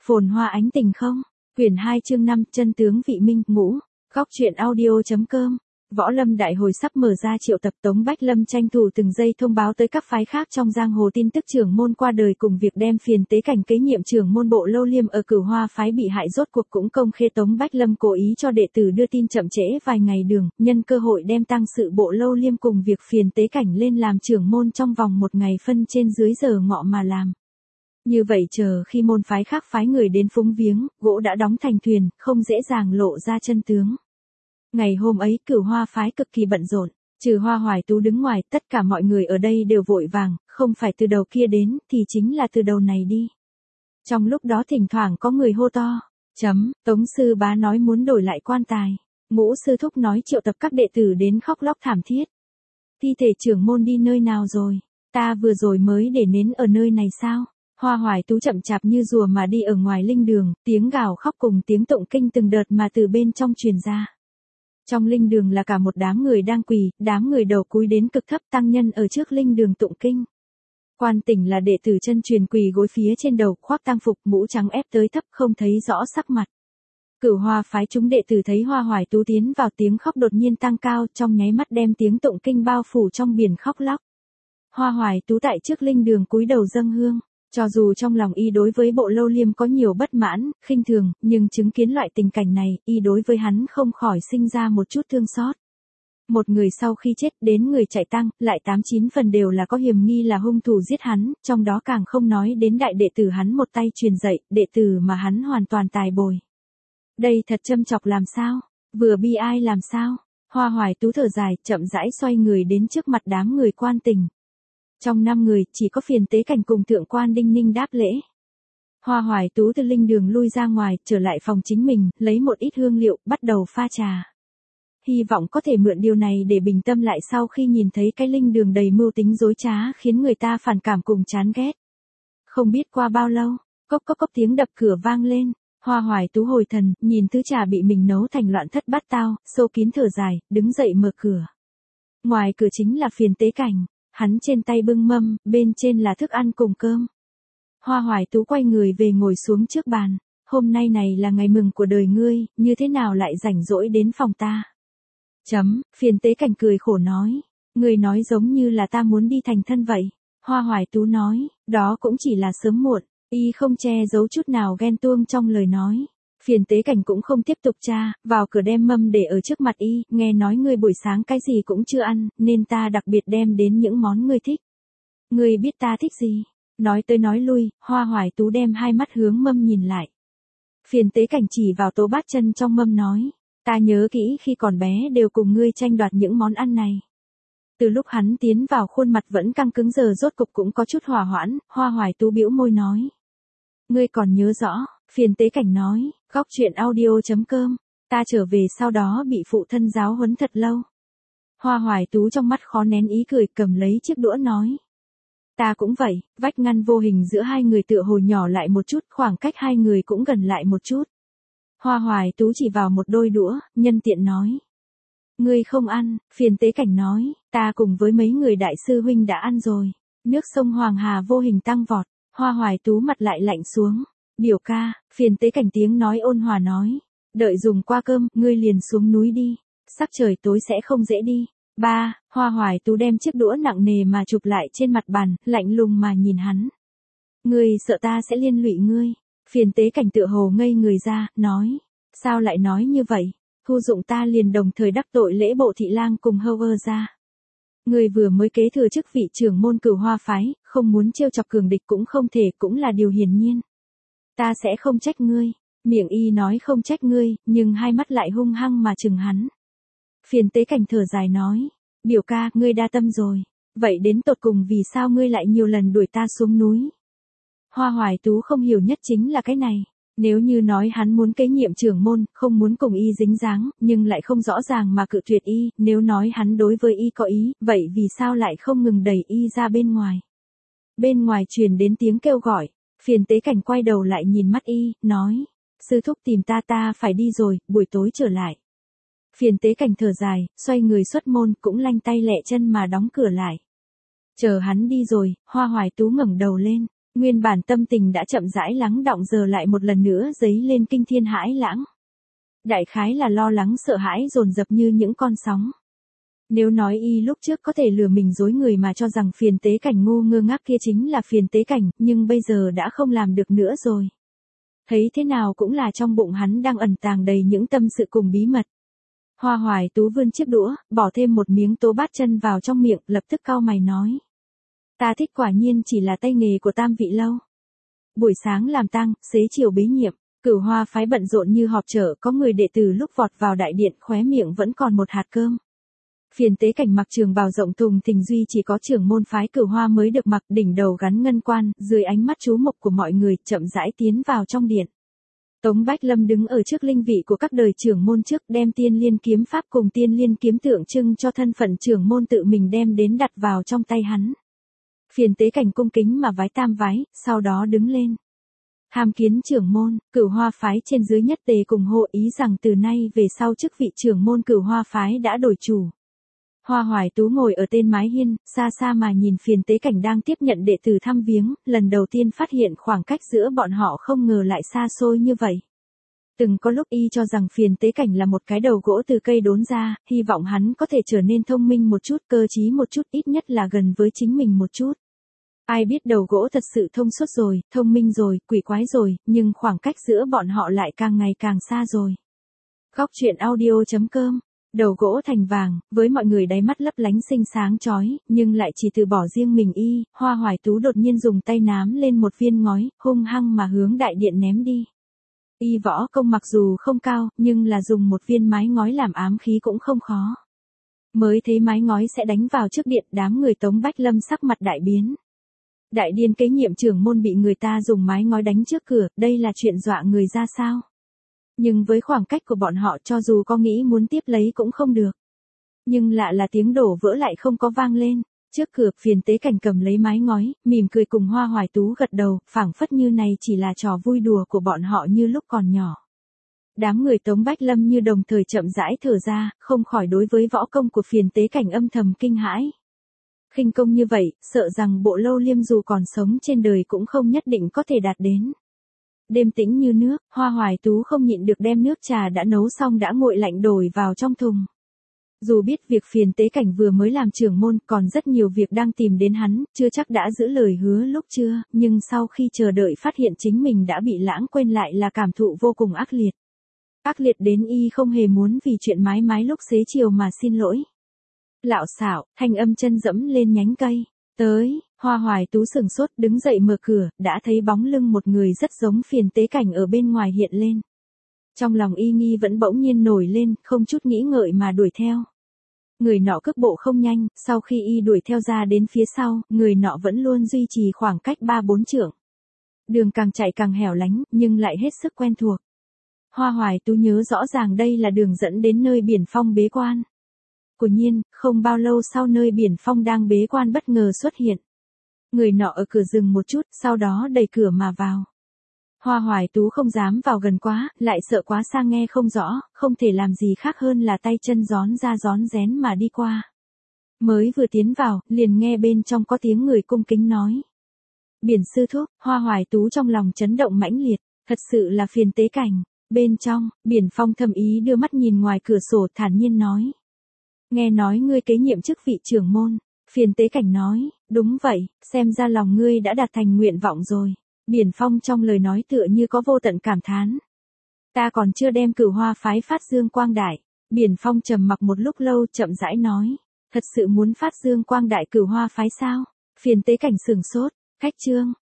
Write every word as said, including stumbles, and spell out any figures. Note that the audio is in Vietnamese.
Phồn hoa ánh tình không? Quyển hai chương năm, chân tướng vị minh, ngũ. Góc truyện audio.com. Võ Lâm đại hồi sắp mở ra triệu tập, Tống Bách Lâm tranh thủ từng giây thông báo tới các phái khác trong giang hồ tin tức trưởng môn qua đời cùng việc đem Phiền Tế Cảnh kế nhiệm trưởng môn Bộ Lâu Liêm ở Cửu Hoa phái bị hại rốt cuộc cũng công khê. Tống Bách Lâm cố ý cho đệ tử đưa tin chậm trễ vài ngày đường, nhân cơ hội đem tăng sự Bộ Lâu Liêm cùng việc Phiền Tế Cảnh lên làm trưởng môn trong vòng một ngày phân trên dưới giờ ngọ mà làm. Như vậy chờ khi môn phái khác phái người đến phúng viếng, gỗ đã đóng thành thuyền, không dễ dàng lộ ra chân tướng. Ngày hôm ấy Cửu Hoa phái cực kỳ bận rộn, trừ Hoa Hoài Tú đứng ngoài, tất cả mọi người ở đây đều vội vàng, không phải từ đầu kia đến, thì chính là từ đầu này đi. Trong lúc đó thỉnh thoảng có người hô to, chấm, Tống sư bá nói muốn đổi lại quan tài, Ngũ sư thúc nói triệu tập các đệ tử đến khóc lóc thảm thiết. Thi thể trưởng môn đi nơi nào rồi, ta vừa rồi mới để nến ở nơi này sao? Hoa Hoài Tú chậm chạp như rùa mà đi ở ngoài linh đường, tiếng gào khóc cùng tiếng tụng kinh từng đợt mà từ bên trong truyền ra. Trong linh đường là cả một đám người đang quỳ, đám người đầu cúi đến cực thấp, tăng nhân ở trước linh đường tụng kinh. Quan Tỉnh là đệ tử chân truyền quỳ gối phía trên đầu, khoác tang phục, mũ trắng ép tới thấp không thấy rõ sắc mặt. Cửu Hoa phái chúng đệ tử thấy Hoa Hoài Tú tiến vào, tiếng khóc đột nhiên tăng cao, trong nháy mắt đem tiếng tụng kinh bao phủ trong biển khóc lóc. Hoa Hoài Tú tại trước linh đường cúi đầu dâng hương. Cho dù trong lòng y đối với Bộ Lâu Liêm có nhiều bất mãn, khinh thường, nhưng chứng kiến loại tình cảnh này, y đối với hắn không khỏi sinh ra một chút thương xót. Một người sau khi chết đến người chạy tang, lại tám chín phần đều là có hiểm nghi là hung thủ giết hắn, trong đó càng không nói đến đại đệ tử hắn một tay truyền dạy, đệ tử mà hắn hoàn toàn tài bồi. Đây thật châm chọc làm sao, vừa bi ai làm sao? Hoa Hoài Tú thở dài, chậm rãi xoay người đến trước mặt đám người Quan Tỉnh. Trong năm người, chỉ có Phiền Tế Cảnh cùng Thượng quan Đinh Ninh đáp lễ. Hoa Hoài Tú từ linh đường lui ra ngoài, trở lại phòng chính mình, lấy một ít hương liệu, bắt đầu pha trà. Hy vọng có thể mượn điều này để bình tâm lại sau khi nhìn thấy cái linh đường đầy mưu tính dối trá khiến người ta phản cảm cùng chán ghét. Không biết qua bao lâu, cốc cốc cốc tiếng đập cửa vang lên. Hoa Hoài Tú hồi thần, nhìn thứ trà bị mình nấu thành loạn thất bát tao, sâu kín thở dài, đứng dậy mở cửa. Ngoài cửa chính là Phiền Tế Cảnh. Hắn trên tay bưng mâm, bên trên là thức ăn cùng cơm. Hoa Hoài Tú quay người về ngồi xuống trước bàn. Hôm nay này là ngày mừng của đời ngươi, như thế nào lại rảnh rỗi đến phòng ta? Chấm, Phiền Tế Cảnh cười khổ nói. Ngươi nói giống như là ta muốn đi thành thân vậy. Hoa Hoài Tú nói, đó cũng chỉ là sớm muộn. Y không che giấu chút nào ghen tuông trong lời nói. Phiền Tế Cảnh cũng không tiếp tục tra, vào cửa đem mâm để ở trước mặt y, nghe nói ngươi buổi sáng cái gì cũng chưa ăn, nên ta đặc biệt đem đến những món ngươi thích. Ngươi biết ta thích gì? Nói tới nói lui, Hoa Hoài Tú đem hai mắt hướng mâm nhìn lại. Phiền Tế Cảnh chỉ vào tô bát chân trong mâm nói, ta nhớ kỹ khi còn bé đều cùng ngươi tranh đoạt những món ăn này. Từ lúc hắn tiến vào khuôn mặt vẫn căng cứng giờ rốt cục cũng có chút hòa hoãn, Hoa Hoài Tú bĩu môi nói. Ngươi còn nhớ rõ, Phiền Tế Cảnh nói, góc truyện audio.com, ta trở về sau đó bị phụ thân giáo huấn thật lâu. Hoa Hoài Tú trong mắt khó nén ý cười, cầm lấy chiếc đũa nói. Ta cũng vậy, vách ngăn vô hình giữa hai người tựa hồ nhỏ lại một chút, khoảng cách hai người cũng gần lại một chút. Hoa Hoài Tú chỉ vào một đôi đũa, nhân tiện nói. Ngươi không ăn, Phiền Tế Cảnh nói, ta cùng với mấy người đại sư huynh đã ăn rồi. Nước sông Hoàng Hà vô hình tăng vọt, Hoa Hoài Tú mặt lại lạnh xuống. Biểu ca, Phiền Tế Cảnh tiếng nói ôn hòa nói. Đợi dùng qua cơm, ngươi liền xuống núi đi. Sắc trời tối sẽ không dễ đi. Ba, Hoa Hoài Tú đem chiếc đũa nặng nề mà chụp lại trên mặt bàn, lạnh lùng mà nhìn hắn. Ngươi sợ ta sẽ liên lụy ngươi. Phiền Tế Cảnh tựa hồ ngây người ra, nói. Sao lại nói như vậy? Thu dụng ta liền đồng thời đắc tội Lễ Bộ thị lang cùng Hơ ra. Ngươi vừa mới kế thừa chức vị trưởng môn Cửu Hoa phái, không muốn trêu chọc cường địch cũng không thể, cũng là điều hiển nhiên. Ta sẽ không trách ngươi. Miệng y nói không trách ngươi, nhưng hai mắt lại hung hăng mà chừng hắn. Phiền Tế Cảnh thở dài nói. Biểu ca, ngươi đa tâm rồi. Vậy đến tột cùng vì sao ngươi lại nhiều lần đuổi ta xuống núi? Hoa Hoài Tú không hiểu nhất chính là cái này. Nếu như nói hắn muốn kế nhiệm trưởng môn, không muốn cùng y dính dáng, nhưng lại không rõ ràng mà cự tuyệt y, nếu nói hắn đối với y có ý, vậy vì sao lại không ngừng đẩy y ra bên ngoài? Bên ngoài truyền đến tiếng kêu gọi. Phiền Tế Cảnh quay đầu lại nhìn mắt y, nói. Sư thúc tìm ta ta phải đi rồi, buổi tối trở lại. Phiền Tế Cảnh thở dài, xoay người xuất môn, cũng lanh tay lẹ chân mà đóng cửa lại. Chờ hắn đi rồi, Hoa Hoài Tú ngẩng đầu lên. Nguyên bản tâm tình đã chậm rãi lắng đọng giờ lại một lần nữa dấy lên kinh thiên hãi lãng. Đại khái là lo lắng sợ hãi dồn dập như những con sóng. Nếu nói y lúc trước có thể lừa mình dối người mà cho rằng Phiền Tế Cảnh ngu ngơ ngác kia chính là Phiền Tế Cảnh, nhưng bây giờ đã không làm được nữa rồi. Thấy thế nào cũng là trong bụng hắn đang ẩn tàng đầy những tâm sự cùng bí mật. Hoa Hoài Tú vươn chiếc đũa, bỏ thêm một miếng tố bát chân vào trong miệng, lập tức cau mày nói. Ta thích quả nhiên chỉ là tay nghề của Tam Vị Lâu. Buổi sáng làm tang, xế chiều bế nhiệm, Cửu Hoa phái bận rộn như họp chợ, có người đệ tử lúc vọt vào đại điện khóe miệng vẫn còn một hạt cơm. Phiền Tế Cảnh mặc trường bào rộng thùng thình duy chỉ có trưởng môn phái Cửu Hoa mới được mặc, đỉnh đầu gắn ngân quan, dưới ánh mắt chú mục của mọi người, chậm rãi tiến vào trong điện. Tống Bách Lâm đứng ở trước linh vị của các đời trưởng môn trước, đem Tiên Liên kiếm pháp cùng Tiên Liên kiếm tượng trưng cho thân phận trưởng môn tự mình đem đến đặt vào trong tay hắn. Phiền Tế Cảnh cung kính mà vái tam vái, sau đó đứng lên. Tham kiến trưởng môn, Cửu Hoa phái trên dưới nhất tề cùng hộ ý rằng từ nay về sau chức vị trưởng môn Cửu Hoa phái đã đổi chủ. Hoa Hoài Tú ngồi ở tên mái hiên, xa xa mà nhìn Phiền Tế Cảnh đang tiếp nhận đệ tử thăm viếng, lần đầu tiên phát hiện khoảng cách giữa bọn họ không ngờ lại xa xôi như vậy. Từng có lúc y cho rằng Phiền Tế Cảnh là một cái đầu gỗ từ cây đốn ra, hy vọng hắn có thể trở nên thông minh một chút, cơ trí một chút, ít nhất là gần với chính mình một chút. Ai biết đầu gỗ thật sự thông suốt rồi, thông minh rồi, quỷ quái rồi, nhưng khoảng cách giữa bọn họ lại càng ngày càng xa rồi. Góc truyện audio chấm com. Đầu gỗ thành vàng, với mọi người đáy mắt lấp lánh xinh sáng chói, nhưng lại chỉ từ bỏ riêng mình y, Hoa Hoài Tú đột nhiên dùng tay nám lên một viên ngói, hung hăng mà hướng đại điện ném đi. Y võ công mặc dù không cao, nhưng là dùng một viên mái ngói làm ám khí cũng không khó. Mới thấy mái ngói sẽ đánh vào trước điện, đám người Tống Bách Lâm sắc mặt đại biến. Đại điên kế nhiệm trưởng môn bị người ta dùng mái ngói đánh trước cửa, đây là chuyện dọa người ra sao? Nhưng với khoảng cách của bọn họ cho dù có nghĩ muốn tiếp lấy cũng không được. Nhưng lạ là tiếng đổ vỡ lại không có vang lên. Trước cửa, Phiền Tế Cảnh cầm lấy mái ngói, mỉm cười cùng Hoa Hoài Tú gật đầu, phảng phất như này chỉ là trò vui đùa của bọn họ như lúc còn nhỏ. Đám người Tống Bách Lâm như đồng thời chậm rãi thở ra, không khỏi đối với võ công của Phiền Tế Cảnh âm thầm kinh hãi. Khinh công như vậy, sợ rằng Bộ Lâu Liêm dù còn sống trên đời cũng không nhất định có thể đạt đến. Đêm tĩnh như nước, Hoa Hoài Tú không nhịn được đem nước trà đã nấu xong đã nguội lạnh đổ vào trong thùng. Dù biết việc Phiền Tế Cảnh vừa mới làm trưởng môn, còn rất nhiều việc đang tìm đến hắn, chưa chắc đã giữ lời hứa lúc chưa, nhưng sau khi chờ đợi phát hiện chính mình đã bị lãng quên lại là cảm thụ vô cùng ác liệt. Ác liệt đến y không hề muốn vì chuyện mái mái lúc xế chiều mà xin lỗi. Lạo xạo, thanh âm chân dẫm lên nhánh cây. Tới, Hoa Hoài Tú sừng sốt đứng dậy mở cửa, đã thấy bóng lưng một người rất giống Phiền Tế Cảnh ở bên ngoài hiện lên. Trong lòng y nghi vẫn bỗng nhiên nổi lên, không chút nghĩ ngợi mà đuổi theo. Người nọ cước bộ không nhanh, sau khi y đuổi theo ra đến phía sau, người nọ vẫn luôn duy trì khoảng cách ba bốn trượng. Đường càng chạy càng hẻo lánh, nhưng lại hết sức quen thuộc. Hoa Hoài Tú nhớ rõ ràng đây là đường dẫn đến nơi Biển Phong bế quan. Quả nhiên, không bao lâu sau nơi Biển Phong đang bế quan bất ngờ xuất hiện. Người nọ ở cửa dừng một chút, sau đó đẩy cửa mà vào. Hoa Hoài Tú không dám vào gần quá, lại sợ quá xa nghe không rõ, không thể làm gì khác hơn là tay chân gión ra gión rén mà đi qua. Mới vừa tiến vào, liền nghe bên trong có tiếng người cung kính nói. Biển sư thúc, Hoa Hoài Tú trong lòng chấn động mãnh liệt, thật sự là Phiền Tế Cảnh. Bên trong, Biển Phong thầm ý đưa mắt nhìn ngoài cửa sổ thản nhiên nói. Nghe nói ngươi kế nhiệm chức vị trưởng môn. Phiền Tế Cảnh nói, đúng vậy, xem ra lòng ngươi đã đạt thành nguyện vọng rồi. Biển Phong trong lời nói tựa như có vô tận cảm thán. Ta còn chưa đem Cửu Hoa phái phát dương quang đại. Biển Phong trầm mặc một lúc lâu chậm rãi nói. Thật sự muốn phát dương quang đại Cửu Hoa phái sao? Phiền Tế Cảnh sửng sốt. Khách trương,